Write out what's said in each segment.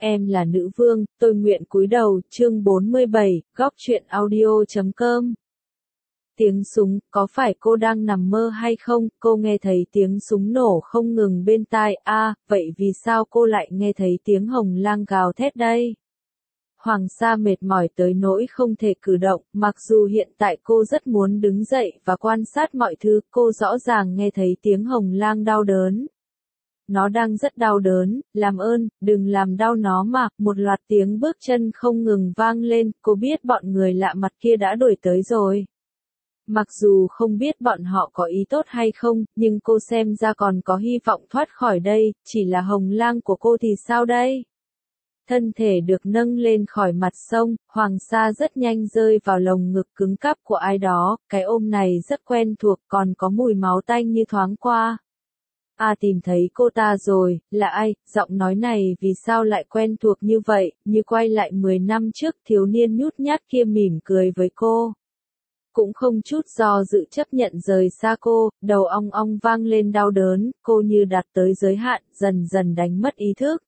Em là nữ vương, tôi nguyện cúi đầu, chương 47, góc truyện audio.com. Tiếng súng, có phải cô đang nằm mơ hay không? Cô nghe thấy tiếng súng nổ không ngừng bên tai, vậy vì sao cô lại nghe thấy tiếng hồng lang gào thét đây? Hoàng Sa mệt mỏi tới nỗi không thể cử động, mặc dù hiện tại cô rất muốn đứng dậy và quan sát mọi thứ, cô rõ ràng nghe thấy tiếng hồng lang đau đớn. Nó đang rất đau đớn, làm ơn, đừng làm đau nó mà, một loạt tiếng bước chân không ngừng vang lên, cô biết bọn người lạ mặt kia đã đuổi tới rồi. Mặc dù không biết bọn họ có ý tốt hay không, nhưng cô xem ra còn có hy vọng thoát khỏi đây, chỉ là hồng lang của cô thì sao đây? Thân thể được nâng lên khỏi mặt sông, Hoàng Sa rất nhanh rơi vào lồng ngực cứng cáp của ai đó, cái ôm này rất quen thuộc, còn có mùi máu tanh như thoáng qua. Tìm thấy cô ta rồi, là ai? Giọng nói này vì sao lại quen thuộc như vậy, như quay lại 10 năm trước, thiếu niên nhút nhát kia mỉm cười với cô. Cũng không chút do dự chấp nhận rời xa cô, đầu ong ong vang lên đau đớn, cô như đạt tới giới hạn, dần dần đánh mất ý thức.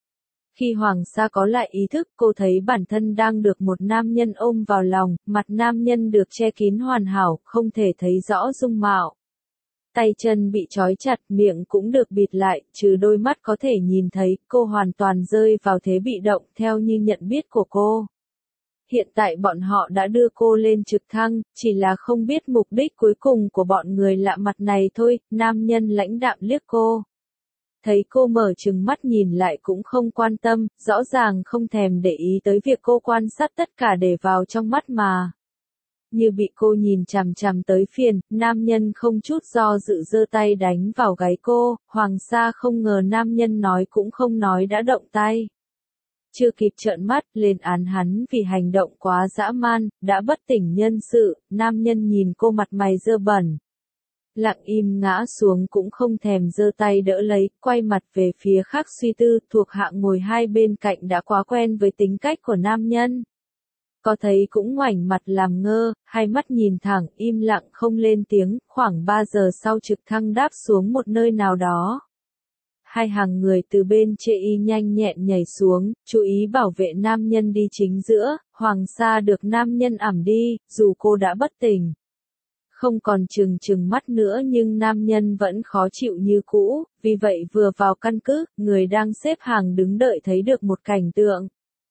Khi Hoàng Sa có lại ý thức, cô thấy bản thân đang được một nam nhân ôm vào lòng, mặt nam nhân được che kín hoàn hảo, không thể thấy rõ dung mạo. Tay chân bị trói chặt, miệng cũng được bịt lại, trừ đôi mắt có thể nhìn thấy, cô hoàn toàn rơi vào thế bị động theo như nhận biết của cô. Hiện tại bọn họ đã đưa cô lên trực thăng, chỉ là không biết mục đích cuối cùng của bọn người lạ mặt này thôi, nam nhân lãnh đạm liếc cô. Thấy cô mở trừng mắt nhìn lại cũng không quan tâm, rõ ràng không thèm để ý tới việc cô quan sát tất cả để vào trong mắt mà. Như bị cô nhìn chằm chằm tới phiền, nam nhân không chút do dự giơ tay đánh vào gáy cô, Hoàng Sa không ngờ nam nhân nói cũng không nói đã động tay. Chưa kịp trợn mắt, lên án hắn vì hành động quá dã man, đã bất tỉnh nhân sự, nam nhân nhìn cô mặt mày dơ bẩn. Lặng im ngã xuống cũng không thèm giơ tay đỡ lấy, quay mặt về phía khác suy tư, thuộc hạ ngồi hai bên cạnh đã quá quen với tính cách của nam nhân. Có thấy cũng ngoảnh mặt làm ngơ, hai mắt nhìn thẳng, im lặng không lên tiếng, khoảng 3 giờ sau trực thăng đáp xuống một nơi nào đó. Hai hàng người từ bên chê y nhanh nhẹn nhảy xuống, chú ý bảo vệ nam nhân đi chính giữa, Hoàng Sa được nam nhân ẵm đi, dù cô đã bất tỉnh. Không còn trừng mắt nữa nhưng nam nhân vẫn khó chịu như cũ, vì vậy vừa vào căn cứ, người đang xếp hàng đứng đợi thấy được một cảnh tượng.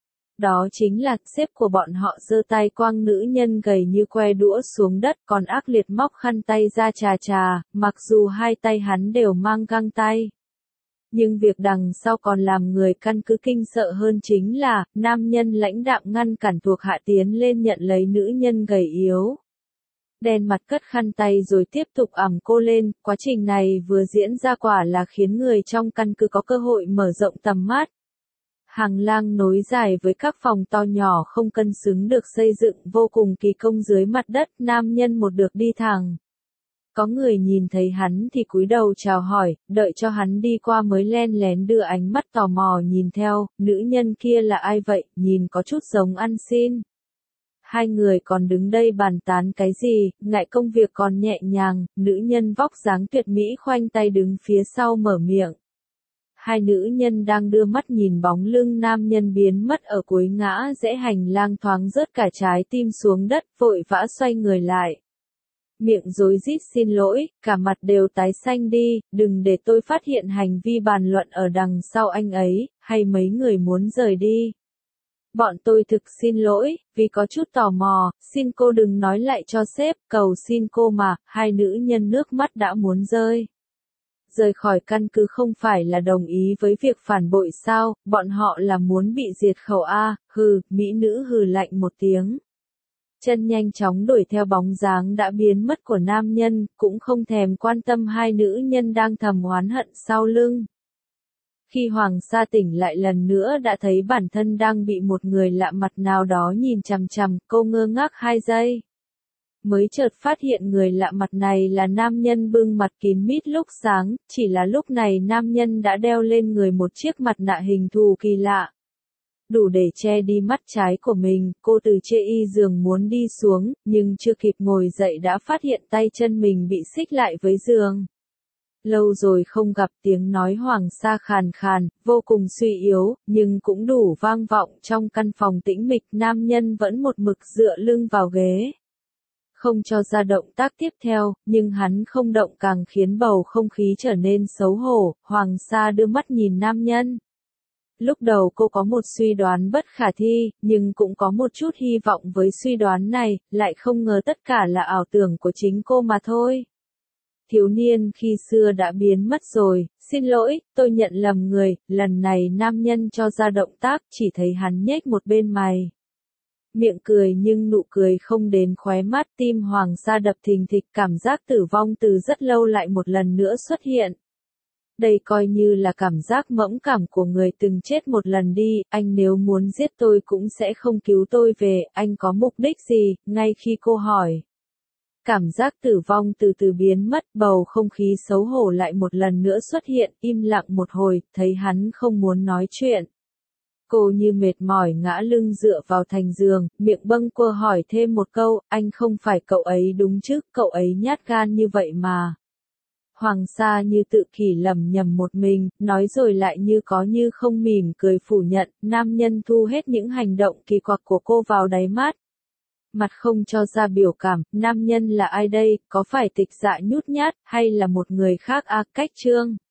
Đó chính là, sếp của bọn họ giơ tay quăng nữ nhân gầy như que đũa xuống đất, còn ác liệt móc khăn tay ra chà, mặc dù hai tay hắn đều mang găng tay. Nhưng việc đằng sau còn làm người căn cứ kinh sợ hơn chính là, nam nhân lãnh đạm ngăn cản thuộc hạ tiến lên nhận lấy nữ nhân gầy yếu. Đen mặt cất khăn tay rồi tiếp tục ẵm cô lên, quá trình này vừa diễn ra quả là khiến người trong căn cứ có cơ hội mở rộng tầm mắt. Hàng lang nối dài với các phòng to nhỏ không cân xứng được xây dựng vô cùng kỳ công dưới mặt đất, nam nhân một được đi thẳng. Có người nhìn thấy hắn thì cúi đầu chào hỏi, đợi cho hắn đi qua mới len lén đưa ánh mắt tò mò nhìn theo, nữ nhân kia là ai vậy, nhìn có chút giống ăn xin. Hai người còn đứng đây bàn tán cái gì, ngại công việc còn nhẹ nhàng, nữ nhân vóc dáng tuyệt mỹ khoanh tay đứng phía sau mở miệng. Hai nữ nhân đang đưa mắt nhìn bóng lưng nam nhân biến mất ở cuối ngã rẽ hành lang thoáng rớt cả trái tim xuống đất, vội vã xoay người lại. Miệng rối rít xin lỗi, cả mặt đều tái xanh đi, đừng để tôi phát hiện hành vi bàn luận ở đằng sau anh ấy, hay mấy người muốn rời đi. Bọn tôi thực xin lỗi, vì có chút tò mò, xin cô đừng nói lại cho sếp, cầu xin cô mà, hai nữ nhân nước mắt đã muốn rơi. Rời khỏi căn cứ không phải là đồng ý với việc phản bội sao, bọn họ là muốn bị diệt khẩu mỹ nữ hừ lạnh một tiếng. Chân nhanh chóng đuổi theo bóng dáng đã biến mất của nam nhân, cũng không thèm quan tâm hai nữ nhân đang thầm oán hận sau lưng. Khi Hoàng Sa tỉnh lại lần nữa đã thấy bản thân đang bị một người lạ mặt nào đó nhìn chằm chằm, cô ngơ ngác 2 giây. Mới chợt phát hiện người lạ mặt này là nam nhân bưng mặt kín mít lúc sáng, chỉ là lúc này nam nhân đã đeo lên người một chiếc mặt nạ hình thù kỳ lạ. Đủ để che đi mắt trái của mình, cô từ chê y giường muốn đi xuống, nhưng chưa kịp ngồi dậy đã phát hiện tay chân mình bị xích lại với giường. Lâu rồi không gặp, tiếng nói Hoàng Sa khàn khàn, vô cùng suy yếu, nhưng cũng đủ vang vọng trong căn phòng tĩnh mịch. Nam nhân vẫn một mực dựa lưng vào ghế, không cho ra động tác tiếp theo, nhưng hắn không động càng khiến bầu không khí trở nên xấu hổ. Hoàng Sa đưa mắt nhìn nam nhân. Lúc đầu cô có một suy đoán bất khả thi, nhưng cũng có một chút hy vọng với suy đoán này, lại không ngờ tất cả là ảo tưởng của chính cô mà thôi. Thiếu niên khi xưa đã biến mất rồi, xin lỗi, tôi nhận lầm người. Lần này nam nhân cho ra động tác, chỉ thấy hắn nhếch một bên mày. Miệng cười nhưng nụ cười không đến khóe mắt. Tim Hoàng Sa đập thình thịch, cảm giác tử vong từ rất lâu lại một lần nữa xuất hiện. Đây coi như là cảm giác mẫn cảm của người từng chết một lần đi. Anh nếu muốn giết tôi cũng sẽ không cứu tôi về. Anh có mục đích gì? Ngay khi cô hỏi, cảm giác tử vong từ từ biến mất, bầu không khí xấu hổ lại một lần nữa xuất hiện. Im lặng một hồi, thấy hắn không muốn nói chuyện, cô như mệt mỏi ngã lưng dựa vào thành giường, miệng bâng quơ hỏi thêm một câu, anh không phải cậu ấy đúng chứ, cậu ấy nhát gan như vậy mà. Hoàng Sa như tự kỷ lẩm nhẩm một mình, nói rồi lại như có như không mỉm cười phủ nhận. Nam nhân thu hết những hành động kỳ quặc của cô vào đáy mắt, mặt không cho ra biểu cảm. Nam nhân là ai đây, có phải Tịch Dạ nhút nhát, hay là một người khác? Cách Chương